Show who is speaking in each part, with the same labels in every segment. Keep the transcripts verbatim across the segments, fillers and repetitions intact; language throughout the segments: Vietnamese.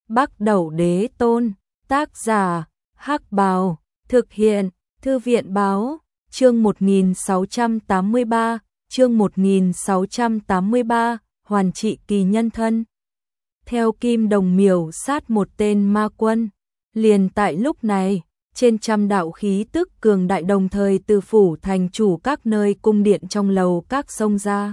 Speaker 1: Bắc Đẩu Đế Tôn, tác giả, Hắc Bào, thực hiện, Thư viện Báo, chương một nghìn sáu trăm tám mươi ba, chương một nghìn sáu trăm tám mươi ba, hoàn trị kỳ nhân thân. Theo Kim Đồng miểu sát một tên ma quân, liền tại lúc này, trên trăm đạo khí tức cường đại đồng thời từ phủ thành chủ các nơi cung điện trong lầu các sông ra.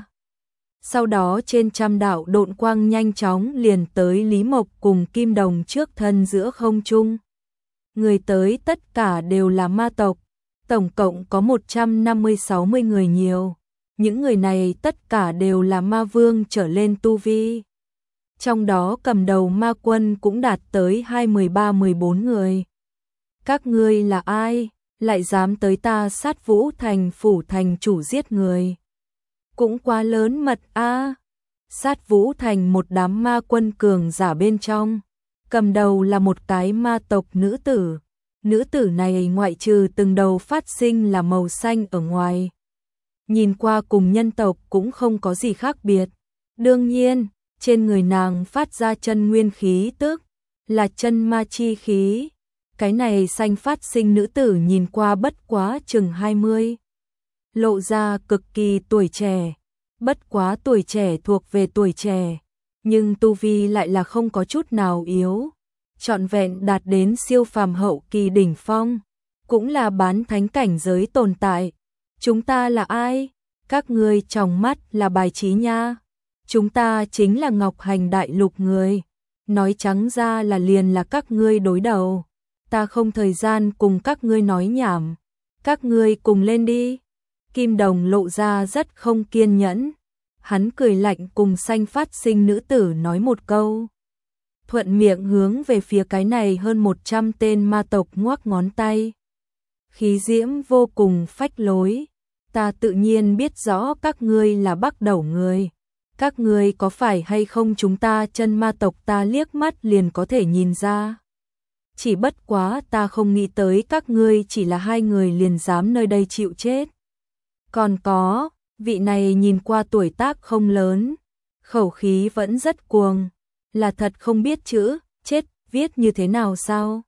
Speaker 1: Sau đó trên trăm đạo độn quang nhanh chóng liền tới Lý Mộc cùng Kim Đồng trước thân giữa không trung. Người tới tất cả đều là ma tộc, tổng cộng có một trăm năm mươi sáu mươi người nhiều. Những người này tất cả đều là ma vương trở lên tu vi. Trong đó cầm đầu ma quân cũng đạt tới hai mươi ba mười bốn người. Các ngươi là ai, lại dám tới ta Sát Vũ Thành phủ thành chủ giết người? Cũng quá lớn mật a. À. Sát Vũ Thành một đám ma quân cường giả bên trong, cầm đầu là một cái ma tộc nữ tử. Nữ tử này ngoại trừ từng đầu phát sinh là màu xanh ở ngoài, nhìn qua cùng nhân tộc cũng không có gì khác biệt. Đương nhiên, trên người nàng phát ra chân nguyên khí tức, là chân ma chi khí. Cái này xanh phát sinh nữ tử nhìn qua bất quá chừng hai mươi, lộ ra cực kỳ tuổi trẻ, bất quá tuổi trẻ thuộc về tuổi trẻ, nhưng tu vi lại là không có chút nào yếu, trọn vẹn đạt đến siêu phàm hậu kỳ đỉnh phong, cũng là bán thánh cảnh giới tồn tại. Chúng ta là ai? Các ngươi trong mắt là bài trí nha. Chúng ta chính là Ngọc Hành Đại Lục người, nói trắng ra là liền là các ngươi đối đầu. Ta không thời gian cùng các ngươi nói nhảm, các ngươi cùng lên đi. Kim Đồng lộ ra rất không kiên nhẫn, hắn cười lạnh cùng xanh phát sinh nữ tử nói một câu, thuận miệng hướng về phía cái này hơn một trăm tên ma tộc ngoắc ngón tay. Khí diễm vô cùng phách lối, ta tự nhiên biết rõ các ngươi là Bắc Đẩu người, các ngươi có phải hay không chúng ta chân ma tộc ta liếc mắt liền có thể nhìn ra. Chỉ bất quá ta không nghĩ tới các ngươi chỉ là hai người liền dám nơi đây chịu chết. Còn có, vị này nhìn qua tuổi tác không lớn, khẩu khí vẫn rất cuồng, là thật không biết chữ, chết, viết như thế nào sao?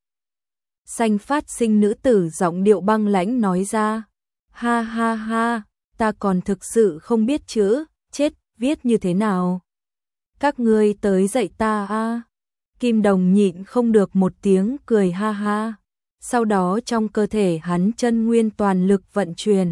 Speaker 1: Xanh phát sinh nữ tử giọng điệu băng lãnh nói ra, ha ha ha, ta còn thực sự không biết chữ, chết, viết như thế nào? Các ngươi tới dạy ta a. À? Kim Đồng nhịn không được một tiếng cười ha ha, sau đó trong cơ thể hắn chân nguyên toàn lực vận chuyển.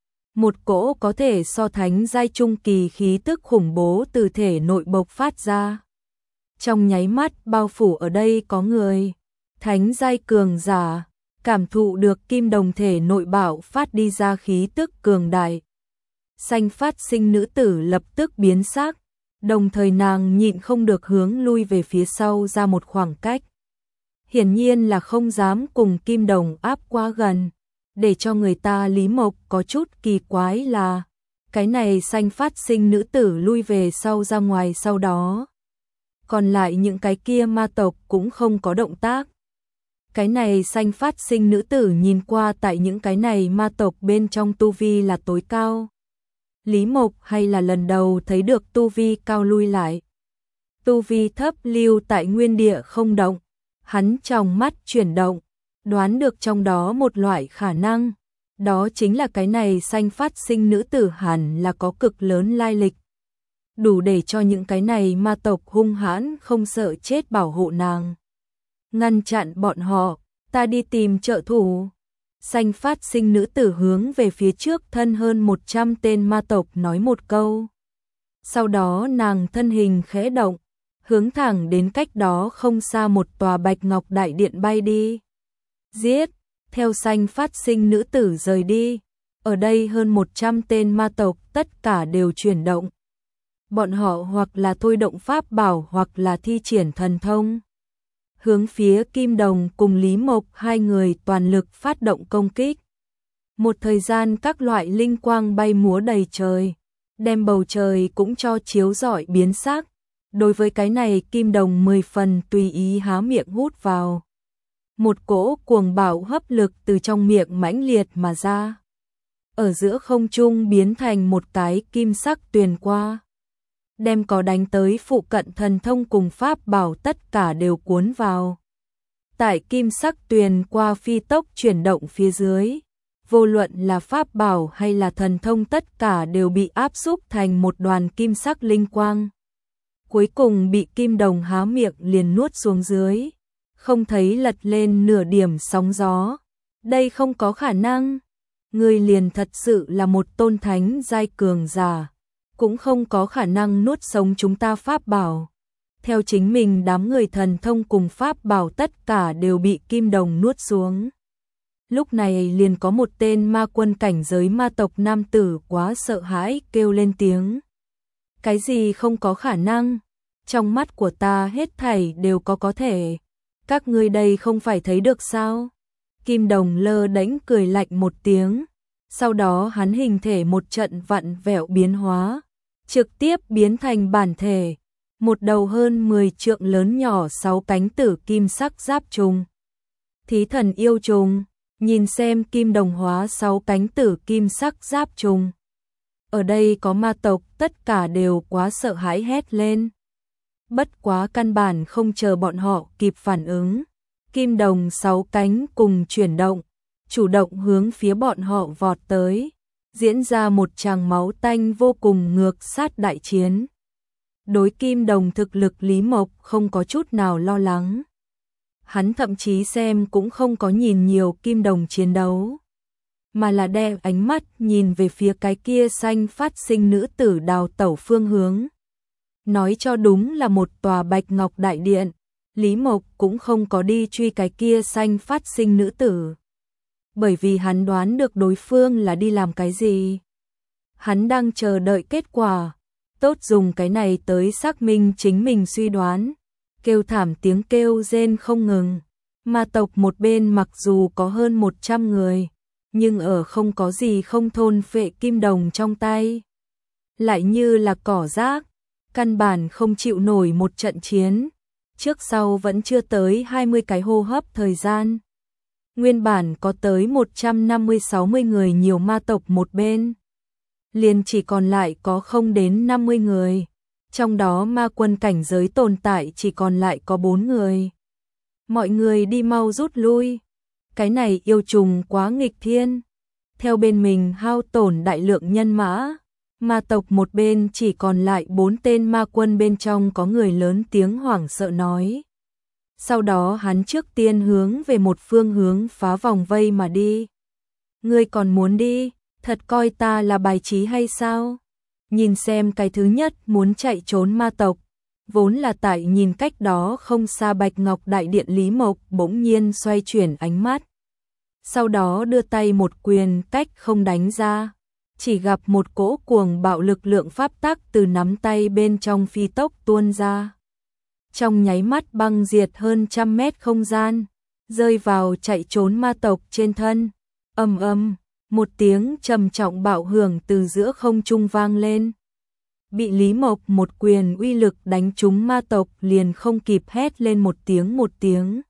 Speaker 1: Một cỗ có thể so thánh giai trung kỳ khí tức khủng bố từ thể nội bộc phát ra. Trong nháy mắt bao phủ ở đây có người, thánh giai cường giả, cảm thụ được Kim Đồng thể nội bạo phát đi ra khí tức cường đại. Xanh phát sinh nữ tử lập tức biến sắc, đồng thời nàng nhịn không được hướng lui về phía sau ra một khoảng cách. Hiển nhiên là không dám cùng Kim Đồng áp quá gần. Để cho người ta Lý Mộc có chút kỳ quái là, cái này xanh phát sinh nữ tử lui về sau ra ngoài sau đó. Còn lại những cái kia ma tộc cũng không có động tác. Cái này xanh phát sinh nữ tử nhìn qua tại những cái này ma tộc bên trong tu vi là tối cao. Lý Mộc hay là lần đầu thấy được tu vi cao lui lại. Tu vi thấp lưu tại nguyên địa không động, hắn trong mắt chuyển động, đoán được trong đó một loại khả năng, đó chính là cái này xanh phát sinh nữ tử hẳn là có cực lớn lai lịch. Đủ để cho những cái này ma tộc hung hãn không sợ chết bảo hộ nàng. Ngăn chặn bọn họ, ta đi tìm trợ thủ. Xanh phát sinh nữ tử hướng về phía trước thân hơn một trăm tên ma tộc nói một câu. Sau đó nàng thân hình khẽ động, hướng thẳng đến cách đó không xa một tòa bạch ngọc đại điện bay đi. Giết, theo xanh phát sinh nữ tử rời đi, ở đây hơn một trăm tên ma tộc tất cả đều chuyển động. Bọn họ hoặc là thôi động pháp bảo hoặc là thi triển thần thông. Hướng phía Kim Đồng cùng Lý Mộc hai người toàn lực phát động công kích. Một thời gian các loại linh quang bay múa đầy trời, đem bầu trời cũng cho chiếu rọi biến sắc. Đối với cái này Kim Đồng mười phần tùy ý há miệng hút vào. Một cỗ cuồng bạo hấp lực từ trong miệng mãnh liệt mà ra. Ở giữa không trung biến thành một cái kim sắc tuyền qua. đem có đánh tới phụ cận thần thông cùng pháp bảo tất cả đều cuốn vào. Tại kim sắc tuyền qua phi tốc chuyển động phía dưới, vô luận là pháp bảo hay là thần thông tất cả đều bị áp xúc thành một đoàn kim sắc linh quang. Cuối cùng bị Kim Đồng há miệng liền nuốt xuống dưới, không thấy lật lên nửa điểm sóng gió. Đây không có khả năng, ngươi liền thật sự là một tôn thánh giai cường giả, cũng không có khả năng nuốt sống chúng ta pháp bảo. Theo chính mình đám người thần thông cùng pháp bảo tất cả đều bị Kim Đồng nuốt xuống. Lúc này liền có một tên ma quân cảnh giới ma tộc nam tử quá sợ hãi kêu lên tiếng. Cái gì không có khả năng? Trong mắt của ta hết thảy đều có có thể. Các ngươi đây không phải thấy được sao? Kim Đồng lơ đễnh cười lạnh một tiếng. Sau đó hắn hình thể một trận vặn vẹo biến hóa, trực tiếp biến thành bản thể. Một đầu hơn mười trượng lớn nhỏ sáu cánh tử kim sắc giáp trùng. Thí thần yêu trùng, nhìn xem Kim Đồng hóa sáu cánh tử kim sắc giáp trùng. Ở đây có ma tộc tất cả đều quá sợ hãi hét lên. Bất quá căn bản không chờ bọn họ kịp phản ứng. Kim Đồng sáu cánh cùng chuyển động, chủ động hướng phía bọn họ vọt tới, diễn ra một tràng máu tanh vô cùng ngược sát đại chiến. Đối Kim Đồng thực lực Lý Mộc không có chút nào lo lắng. Hắn thậm chí xem cũng không có nhìn nhiều Kim Đồng chiến đấu, mà là đem ánh mắt nhìn về phía cái kia xanh phát sinh nữ tử đào tẩu phương hướng. Nói cho đúng là một tòa bạch ngọc đại điện, Lý Mộc cũng không có đi truy cái kia xanh phát sinh nữ tử. Bởi vì hắn đoán được đối phương là đi làm cái gì. Hắn đang chờ đợi kết quả, tốt dùng cái này tới xác minh chính mình suy đoán. Kêu thảm tiếng kêu rên không ngừng. Ma tộc một bên mặc dù có hơn một trăm người, nhưng ở không có gì không thôn phệ Kim Đồng trong tay. Lại như là cỏ rác, căn bản không chịu nổi một trận chiến. Trước sau vẫn chưa tới hai mươi cái hô hấp thời gian. Nguyên bản có tới một trăm năm mươi sáu mươi người nhiều ma tộc một bên. Liền chỉ còn lại có không đến năm mươi người. Trong đó ma quân cảnh giới tồn tại chỉ còn lại có bốn người. Mọi người đi mau rút lui. Cái này yêu trùng quá nghịch thiên. Theo bên mình hao tổn đại lượng nhân mã. Ma tộc một bên chỉ còn lại bốn tên ma quân bên trong có người lớn tiếng hoảng sợ nói. Sau đó hắn trước tiên hướng về một phương hướng phá vòng vây mà đi. Ngươi còn muốn đi, thật coi ta là bài trí hay sao? Nhìn xem cái thứ nhất muốn chạy trốn ma tộc, vốn là tại nhìn cách đó không xa Bạch Ngọc Đại Điện Lý Mộc bỗng nhiên xoay chuyển ánh mắt. Sau đó đưa tay một quyền cách không đánh ra, chỉ gặp một cỗ cuồng bạo lực lượng pháp tắc từ nắm tay bên trong phi tốc tuôn ra. Trong nháy mắt băng diệt hơn trăm mét không gian, rơi vào chạy trốn ma tộc trên thân. Ầm ầm, một tiếng trầm trọng bạo hưởng từ giữa không trung vang lên. Bị Lý Mộc một quyền uy lực đánh trúng ma tộc liền không kịp hét lên một tiếng một tiếng.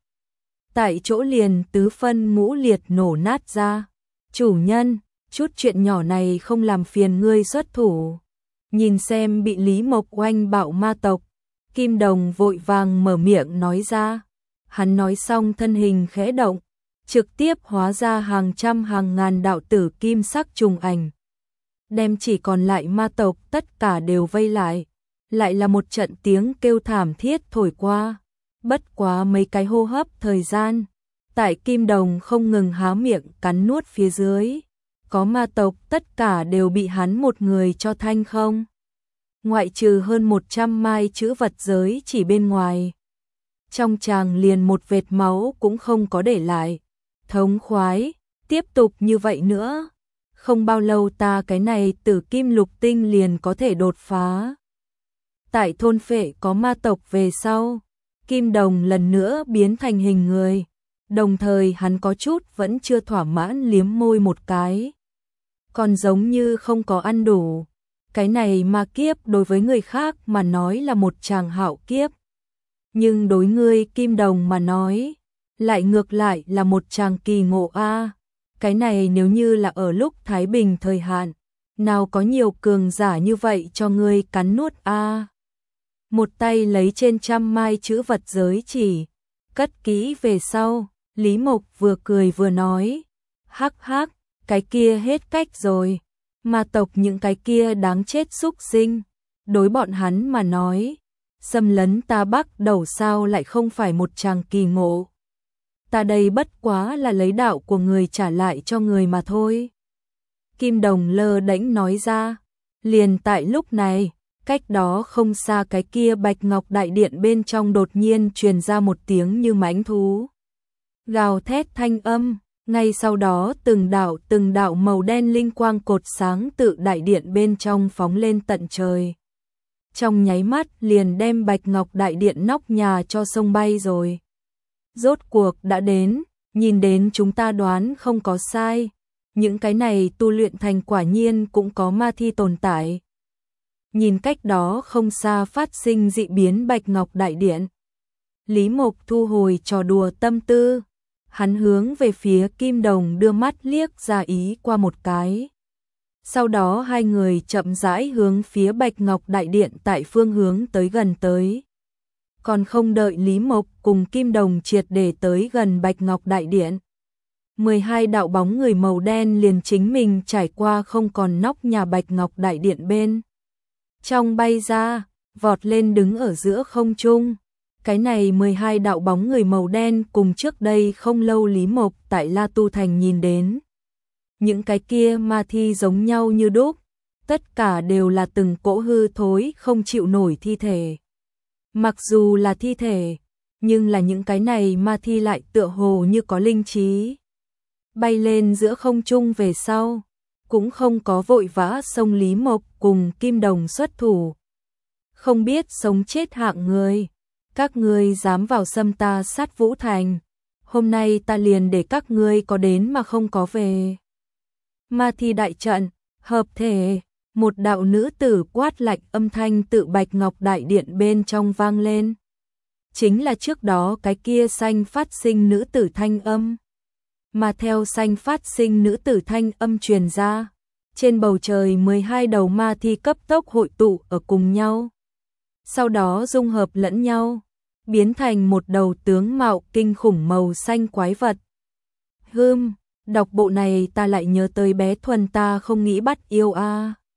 Speaker 1: Tại chỗ liền tứ phân ngũ liệt nổ nát ra. Chủ nhân, chút chuyện nhỏ này không làm phiền ngươi xuất thủ. Nhìn xem bị Lý Mộc oanh bạo ma tộc, Kim Đồng vội vàng mở miệng nói ra. Hắn nói xong thân hình khẽ động, trực tiếp hóa ra hàng trăm hàng ngàn đạo tử kim sắc trùng ảnh. Đem chỉ còn lại ma tộc tất cả đều vây lại. Lại là một trận tiếng kêu thảm thiết thổi qua. Bất quá mấy cái hô hấp thời gian. Tại Kim Đồng không ngừng há miệng cắn nuốt phía dưới. Có ma tộc tất cả đều bị hắn một người cho thanh không. Ngoại trừ hơn một trăm mai chữ vật giới chỉ bên ngoài. Trong tràng liền một vệt máu cũng không có để lại. Thống khoái, tiếp tục như vậy nữa. Không bao lâu ta cái này tử kim lục tinh liền có thể đột phá. Tại thôn phệ có ma tộc về sau, Kim Đồng lần nữa biến thành hình người. Đồng thời hắn có chút vẫn chưa thỏa mãn liếm môi một cái. Còn giống như không có ăn đủ. Cái này ma kiếp đối với người khác mà nói là một tràng hạo kiếp. Nhưng đối ngươi Kim Đồng mà nói, lại ngược lại là một tràng kỳ ngộ a. Cái này nếu như là ở lúc Thái Bình thời hạn, nào có nhiều cường giả như vậy cho ngươi cắn nuốt a. Một tay lấy trên trăm mai chữ vật giới chỉ, cất kỹ về sau, Lý Mộc vừa cười vừa nói, hắc hắc, cái kia hết cách rồi, ma tộc những cái kia đáng chết xúc sinh, đối bọn hắn mà nói, xâm lấn ta Bắc đầu sao lại không phải một tràng kỳ ngộ. Ta đây bất quá là lấy đạo của người trả lại cho người mà thôi. Kim Đồng lơ đễnh nói ra, liền tại lúc này, cách đó không xa cái kia Bạch Ngọc Đại Điện bên trong đột nhiên truyền ra một tiếng như mãnh thú. Gào thét thanh âm, ngay sau đó từng đạo từng đạo màu đen linh quang cột sáng tự đại điện bên trong phóng lên tận trời. Trong nháy mắt liền đem Bạch Ngọc Đại Điện nóc nhà cho sông bay rồi. Rốt cuộc đã đến, nhìn đến chúng ta đoán không có sai, những cái này tu luyện thành quả nhiên cũng có ma thi tồn tại. Nhìn cách đó không xa phát sinh dị biến Bạch Ngọc Đại Điện. Lý Mộc thu hồi trò đùa tâm tư, hắn hướng về phía Kim Đồng đưa mắt liếc ra ý qua một cái. Sau đó hai người chậm rãi hướng phía Bạch Ngọc Đại Điện tại phương hướng tới gần tới. Còn không đợi Lý Mộc cùng Kim Đồng triệt để tới gần Bạch Ngọc Đại Điện, mười hai đạo bóng người màu đen liền chính mình trải qua không còn nóc nhà Bạch Ngọc Đại Điện bên trong bay ra, vọt lên đứng ở giữa không trung. Cái này mười hai đạo bóng người màu đen cùng trước đây không lâu Lý Mộc tại La Tu Thành nhìn đến. Những cái kia ma thi giống nhau như đúc, tất cả đều là từng cỗ hư thối không chịu nổi thi thể. Mặc dù là thi thể, nhưng là những cái này ma thi lại tựa hồ như có linh trí. Bay lên giữa không trung về sau, cũng không có vội vã xông Lý Mộc cùng Kim Đồng xuất thủ. Không biết sống chết hạng người, các ngươi dám vào xâm ta Sát Vũ Thành, hôm nay ta liền để các ngươi có đến mà không có về. Ma thi đại trận, hợp thể, một đạo nữ tử quát lạnh âm thanh tự Bạch Ngọc Đại Điện bên trong vang lên. Chính là trước đó cái kia xanh phát sinh nữ tử thanh âm. Mà theo xanh phát sinh nữ tử thanh âm truyền ra, trên bầu trời mười hai đầu ma thi cấp tốc hội tụ ở cùng nhau. Sau đó dung hợp lẫn nhau, biến thành một đầu tướng mạo kinh khủng màu xanh quái vật. Hừm, đọc bộ này ta lại nhớ tới bé Thuần ta không nghĩ bắt yêu a.